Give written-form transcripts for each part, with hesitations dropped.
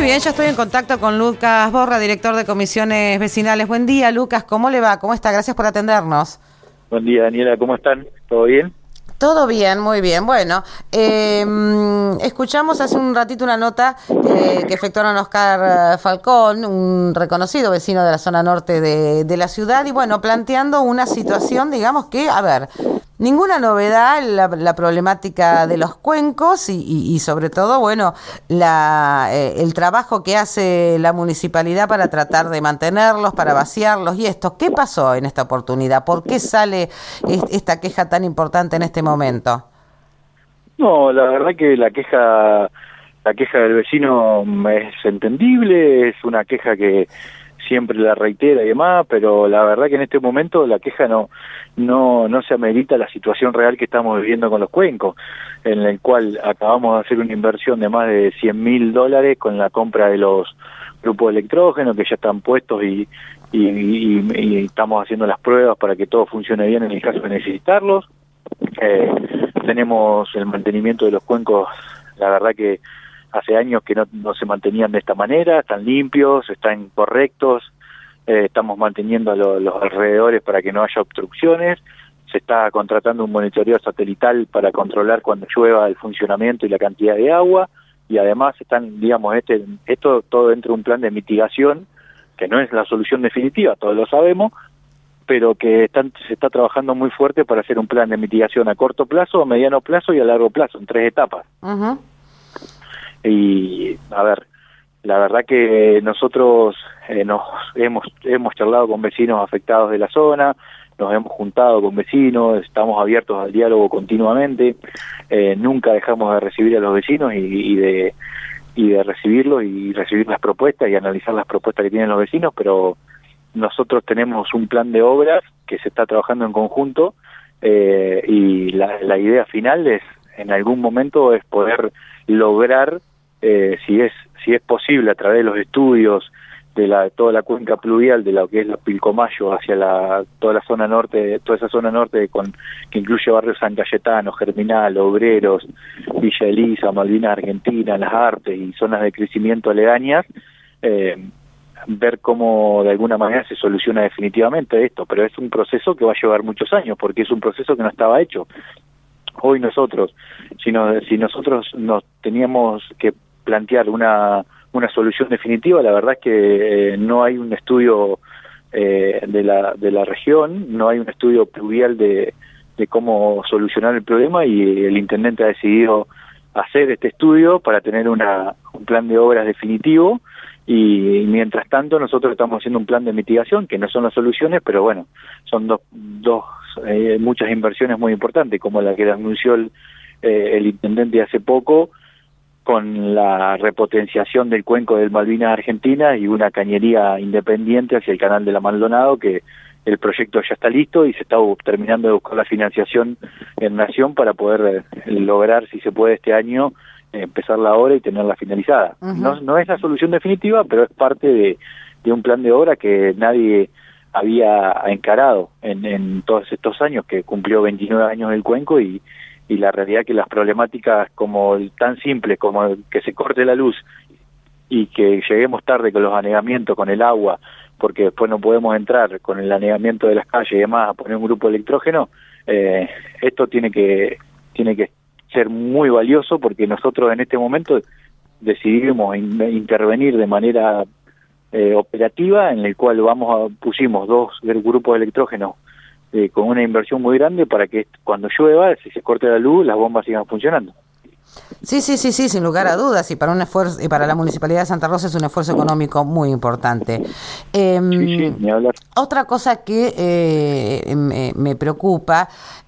Muy bien, ya estoy en contacto con Lucas Borra, director de comisiones vecinales. Buen día, Lucas, ¿cómo le va? ¿Cómo está? Gracias por atendernos. Buen día, Daniela, ¿cómo están? ¿Todo bien? Todo bien, muy bien. Bueno, escuchamos hace un ratito una nota que efectuaron Oscar Falcón, un reconocido vecino de la zona norte de la ciudad, y bueno, planteando una situación, digamos que, a ver, ninguna novedad, la problemática de los cuencos y sobre todo, bueno, el trabajo que hace la municipalidad para tratar de mantenerlos, para vaciarlos y esto. ¿Qué pasó en esta oportunidad? ¿Por qué sale esta queja tan importante en este momento? No, la verdad que la queja del vecino es entendible, es una queja que siempre la reitera y demás, pero la verdad que en este momento la queja no se amerita la situación real que estamos viviendo con los cuencos, en el cual acabamos de hacer una inversión de más de $100.000 con la compra de los grupos de electrógeno que ya están puestos y estamos haciendo las pruebas para que todo funcione bien en el caso de necesitarlos. Tenemos el mantenimiento de los cuencos, la verdad que hace años que no se mantenían de esta manera, están limpios, están correctos, estamos manteniendo los alrededores para que no haya obstrucciones, se está contratando un monitoreo satelital para controlar cuando llueva el funcionamiento y la cantidad de agua, y además están, digamos, esto todo dentro de un plan de mitigación, que no es la solución definitiva, todos lo sabemos, pero que se está trabajando muy fuerte para hacer un plan de mitigación a corto plazo, a mediano plazo y a largo plazo, en 3 etapas. Uh-huh. Y, a ver, la verdad que nosotros hemos charlado con vecinos afectados de la zona, nos hemos juntado con vecinos, estamos abiertos al diálogo continuamente, nunca dejamos de recibir a los vecinos y de recibirlos y recibir las propuestas y analizar las propuestas que tienen los vecinos, pero nosotros tenemos un plan de obras que se está trabajando en conjunto y la idea final es, en algún momento, es poder lograr, si es posible, a través de los estudios de toda la cuenca pluvial de lo que es la Pilcomayo hacia toda esa zona norte que incluye barrios San Cayetano, Germinal, Obreros, Villa Elisa, Malvinas Argentina, Las Artes y zonas de crecimiento aledañas, ver cómo de alguna manera se soluciona definitivamente esto, pero es un proceso que va a llevar muchos años, porque es un proceso que no estaba hecho. Hoy nosotros, si nosotros nos teníamos que plantear una solución definitiva, la verdad es que no hay un estudio de la región, no hay un estudio pluvial de cómo solucionar el problema, y el intendente ha decidido hacer este estudio para tener un plan de obras definitivo. Y mientras tanto nosotros estamos haciendo un plan de mitigación, que no son las soluciones, pero bueno, son muchas inversiones muy importantes, como la que anunció el intendente hace poco, con la repotenciación del cuenco del Malvinas Argentina y una cañería independiente hacia el canal de la Maldonado, que el proyecto ya está listo y se está terminando de buscar la financiación en Nación para poder lograr, si se puede, este año empezar la obra y tenerla finalizada. Uh-huh. No es la solución definitiva, pero es parte de un plan de obra que nadie había encarado en todos estos años, que cumplió 29 años el cuenco, y la realidad que las problemáticas tan simples como que se corte la luz y que lleguemos tarde con los anegamientos, con el agua, porque después no podemos entrar con el anegamiento de las calles y demás a poner un grupo de electrógeno, esto tiene que ser muy valioso, porque nosotros en este momento decidimos intervenir de manera operativa, en el cual pusimos 2 grupos de electrógeno con una inversión muy grande para que cuando llueva, si se corte la luz, las bombas sigan funcionando. Sí, sin lugar a dudas, y para un esfuerzo, y para la Municipalidad de Santa Rosa es un esfuerzo económico muy importante. Sí, ni hablar. Otra cosa que me preocupa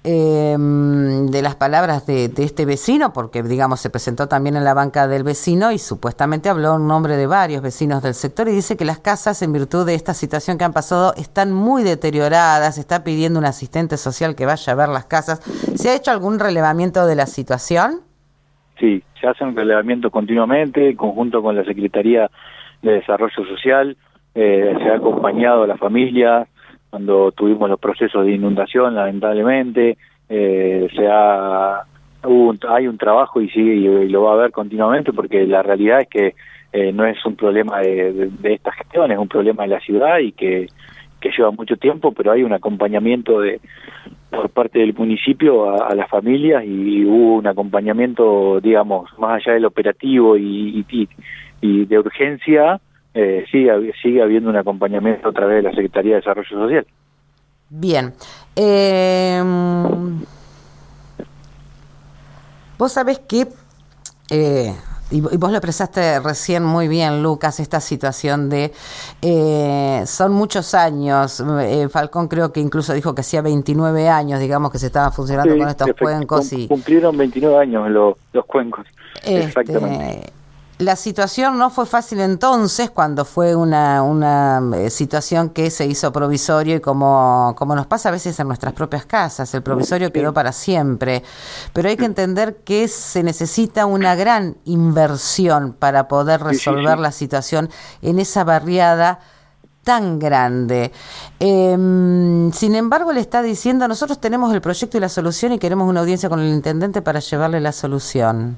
de las palabras de este vecino, porque digamos se presentó también en la banca del vecino y supuestamente habló en nombre de varios vecinos del sector, y dice que las casas, en virtud de esta situación que han pasado, están muy deterioradas, está pidiendo un asistente social que vaya a ver las casas. ¿Se ha hecho algún relevamiento de la situación? Sí, se hace un relevamiento continuamente, en conjunto con la Secretaría de Desarrollo Social, se ha acompañado a la familia cuando tuvimos los procesos de inundación, lamentablemente, se ha hay un trabajo y sigue y lo va a haber continuamente, porque la realidad es que no es un problema de esta gestión, es un problema de la ciudad y que lleva mucho tiempo, pero hay un acompañamiento por parte del municipio a las familias, y hubo un acompañamiento, digamos, más allá del operativo y de urgencia, sigue habiendo un acompañamiento a través de la Secretaría de Desarrollo Social. Bien. Vos sabés que, y vos lo expresaste recién muy bien, Lucas, esta situación de, son muchos años, Falcón creo que incluso dijo que hacía 29 años, digamos, que se estaban funcionando con estos cuencos. Cumplieron 29 años los cuencos, exactamente. La situación no fue fácil entonces, cuando fue una situación que se hizo provisorio, y como nos pasa a veces en nuestras propias casas, el provisorio quedó para siempre, pero hay que entender que se necesita una gran inversión para poder resolver la situación en esa barriada tan grande. Sin embargo, le está diciendo, nosotros tenemos el proyecto y la solución y queremos una audiencia con el intendente para llevarle la solución.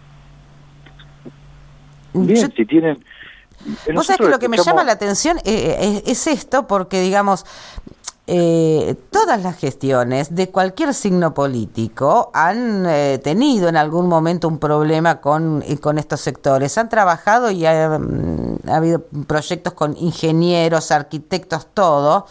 Bien, si tienen... Vos sabés que lo que me llama la atención es esto, porque, digamos, todas las gestiones de cualquier signo político han tenido en algún momento un problema con estos sectores. Han trabajado y ha habido proyectos con ingenieros, arquitectos, todo,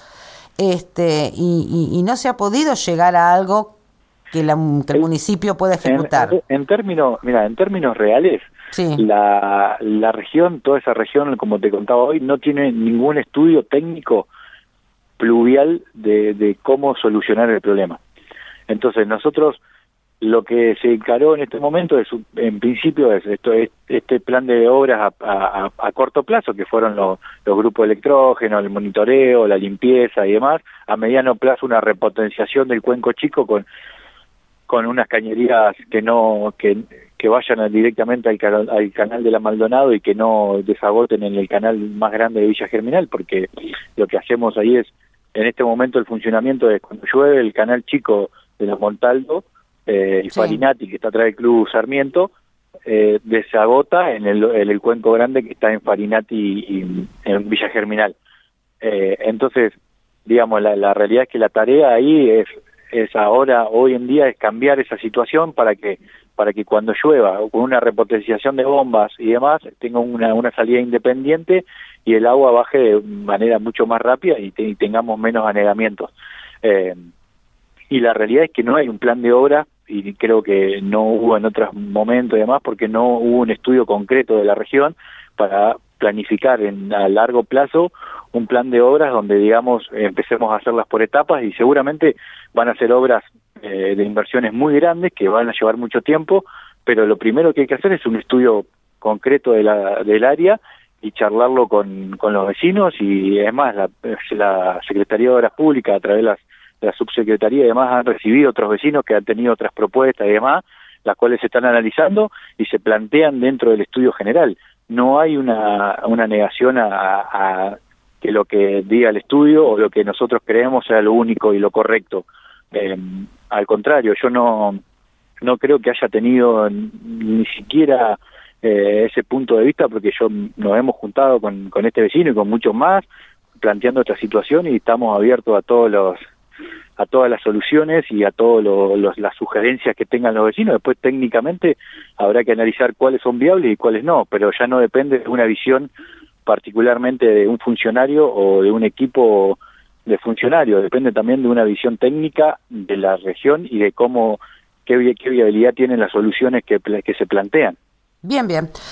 y no se ha podido llegar a algo que el municipio pueda ejecutar. En términos reales, sí. La región, toda esa región, como te contaba hoy, no tiene ningún estudio técnico pluvial de cómo solucionar el problema. Entonces nosotros, lo que se encaró en este momento es, en principio, este plan de obras a corto plazo, que fueron los grupos de electrógeno, el monitoreo, la limpieza y demás. A mediano plazo, una repotenciación del cuenco chico con unas cañerías que vayan directamente al canal de la Maldonado y que no desagoten en el canal más grande de Villa Germinal, porque lo que hacemos ahí es, en este momento el funcionamiento es cuando llueve, el canal chico de los Montaldo y Farinati, que está atrás del Club Sarmiento, desagota en el cuenco grande que está en Farinati y en Villa Germinal. Entonces, digamos, la realidad es que la tarea ahí es ahora, hoy en día, es cambiar esa situación para que cuando llueva, con una repotenciación de bombas y demás, tenga una salida independiente y el agua baje de manera mucho más rápida y tengamos menos anegamientos. Y la realidad es que no hay un plan de obra, y creo que no hubo en otros momentos y demás, porque no hubo un estudio concreto de la región para planificar a largo plazo un plan de obras donde, digamos, empecemos a hacerlas por etapas, y seguramente van a ser obras de inversiones muy grandes que van a llevar mucho tiempo, pero lo primero que hay que hacer es un estudio concreto del área y charlarlo con los vecinos. Y además la Secretaría de Obras Públicas, a través de la subsecretaría y demás, han recibido otros vecinos que han tenido otras propuestas y demás, las cuales se están analizando y se plantean dentro del estudio general. No hay una negación a que lo que diga el estudio o lo que nosotros creemos sea lo único y lo correcto. Al contrario, yo no creo que haya tenido ni siquiera ese punto de vista, porque nos hemos juntado con este vecino y con muchos más planteando esta situación, y estamos abiertos a todas las soluciones y a todas las sugerencias que tengan los vecinos. Después, técnicamente, habrá que analizar cuáles son viables y cuáles no, pero ya no depende de una visión particularmente de un funcionario o de un equipo de funcionarios, depende también de una visión técnica de la región y de qué viabilidad tienen las soluciones que se plantean. Bien.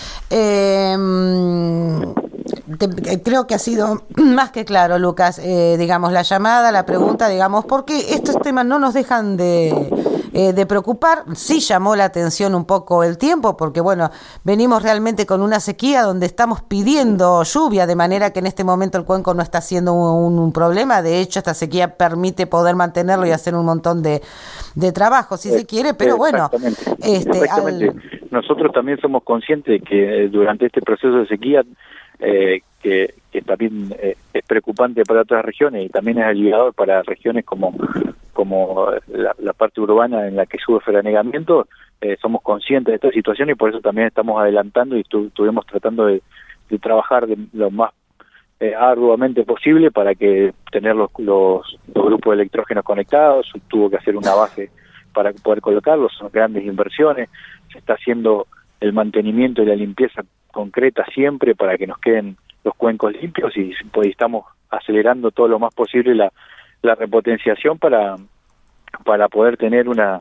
Creo que ha sido más que claro, Lucas, digamos, la llamada, la pregunta, digamos, porque estos temas no nos dejan de preocupar. Sí llamó la atención un poco el tiempo, porque bueno, venimos realmente con una sequía donde estamos pidiendo lluvia, de manera que en este momento el cuenco no está siendo un problema. De hecho, esta sequía permite poder mantenerlo y hacer un montón de trabajo, si se quiere, pero bueno. Exactamente. Nosotros también somos conscientes de que durante este proceso de sequía, que también es preocupante para otras regiones y también es aliviador para regiones como la parte urbana en la que sufre anegamiento, somos conscientes de esta situación y por eso también estamos adelantando y estuvimos tratando de trabajar de lo más arduamente posible para que tener los grupos de electrógenos conectados. Tuvo que hacer una base para poder colocarlos, son grandes inversiones, se está haciendo el mantenimiento y la limpieza concreta siempre para que nos queden los cuencos limpios y pues estamos acelerando todo lo más posible la repotenciación para poder tener una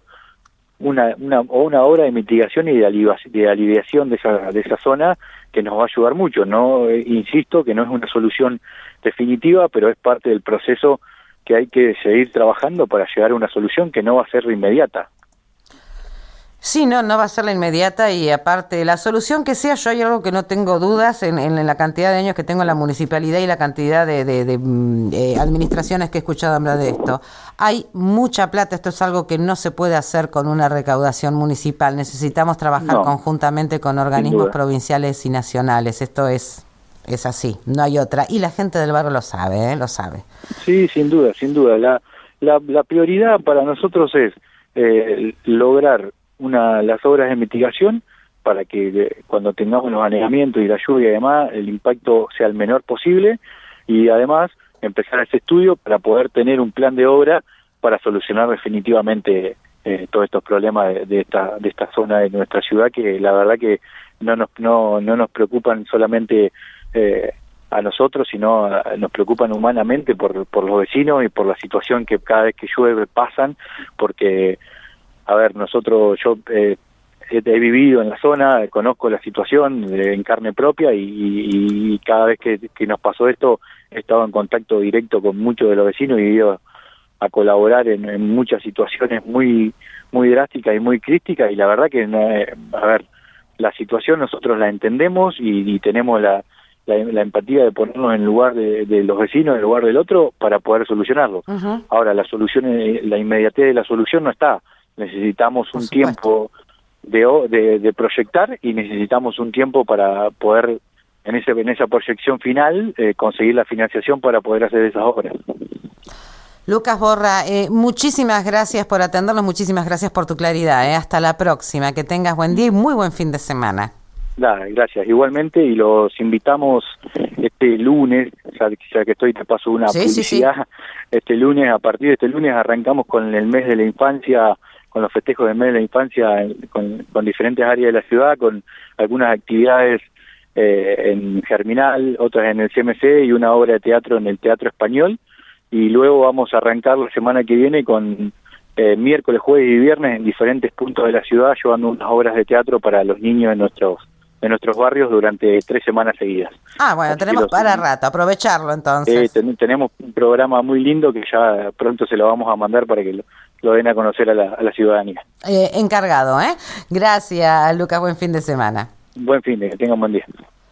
obra de mitigación y de aliviación de esa zona que nos va a ayudar mucho. No insisto que no es una solución definitiva, pero es parte del proceso que hay que seguir trabajando para llegar a una solución que no va a ser inmediata. Sí, no va a ser la inmediata y aparte, la solución que sea, yo hay algo que no tengo dudas en la cantidad de años que tengo en la municipalidad y la cantidad de administraciones que he escuchado hablar de esto. Hay mucha plata, esto es algo que no se puede hacer con una recaudación municipal, necesitamos trabajar conjuntamente con organismos provinciales y nacionales, esto es así, no hay otra, y la gente del barrio lo sabe, lo sabe. Sí, sin duda, la prioridad para nosotros es lograr las obras de mitigación para que cuando tengamos los anegamientos y la lluvia y demás, el impacto sea el menor posible y además empezar ese estudio para poder tener un plan de obra para solucionar definitivamente todos estos problemas de esta zona de nuestra ciudad que la verdad que no nos preocupan solamente a nosotros, sino nos preocupan humanamente por los vecinos y por la situación que cada vez que llueve pasan, porque a ver, yo he vivido en la zona, conozco la situación en carne propia y cada vez que nos pasó esto he estado en contacto directo con muchos de los vecinos y he ido a colaborar en muchas situaciones muy drásticas y muy críticas y la verdad que, a ver, la situación nosotros la entendemos y tenemos la empatía de ponernos en lugar de los vecinos, en lugar del otro, para poder solucionarlo. Uh-huh. Ahora, la inmediatez de la solución no está. Necesitamos un tiempo de proyectar y necesitamos un tiempo para poder, en esa proyección final, conseguir la financiación para poder hacer esas obras. Lucas Borra, muchísimas gracias por atendernos, muchísimas gracias por tu claridad. Hasta la próxima, que tengas buen día y muy buen fin de semana. Gracias, igualmente, y los invitamos este lunes, ya que te paso una publicidad, sí. A partir de este lunes arrancamos con el mes de la infancia, con los festejos del mes de la infancia con diferentes áreas de la ciudad, con algunas actividades en Germinal, otras en el CMC y una obra de teatro en el Teatro Español, y luego vamos a arrancar la semana que viene con miércoles, jueves y viernes en diferentes puntos de la ciudad, llevando unas obras de teatro para los niños de nuestros barrios durante 3 semanas seguidas. Bueno, tenemos para rato, aprovecharlo entonces. Tenemos un programa muy lindo que ya pronto se lo vamos a mandar para que lo den a conocer a la ciudadanía. Encargado, Gracias, Lucas, buen fin de semana. Buen fin de, que tengan buen día.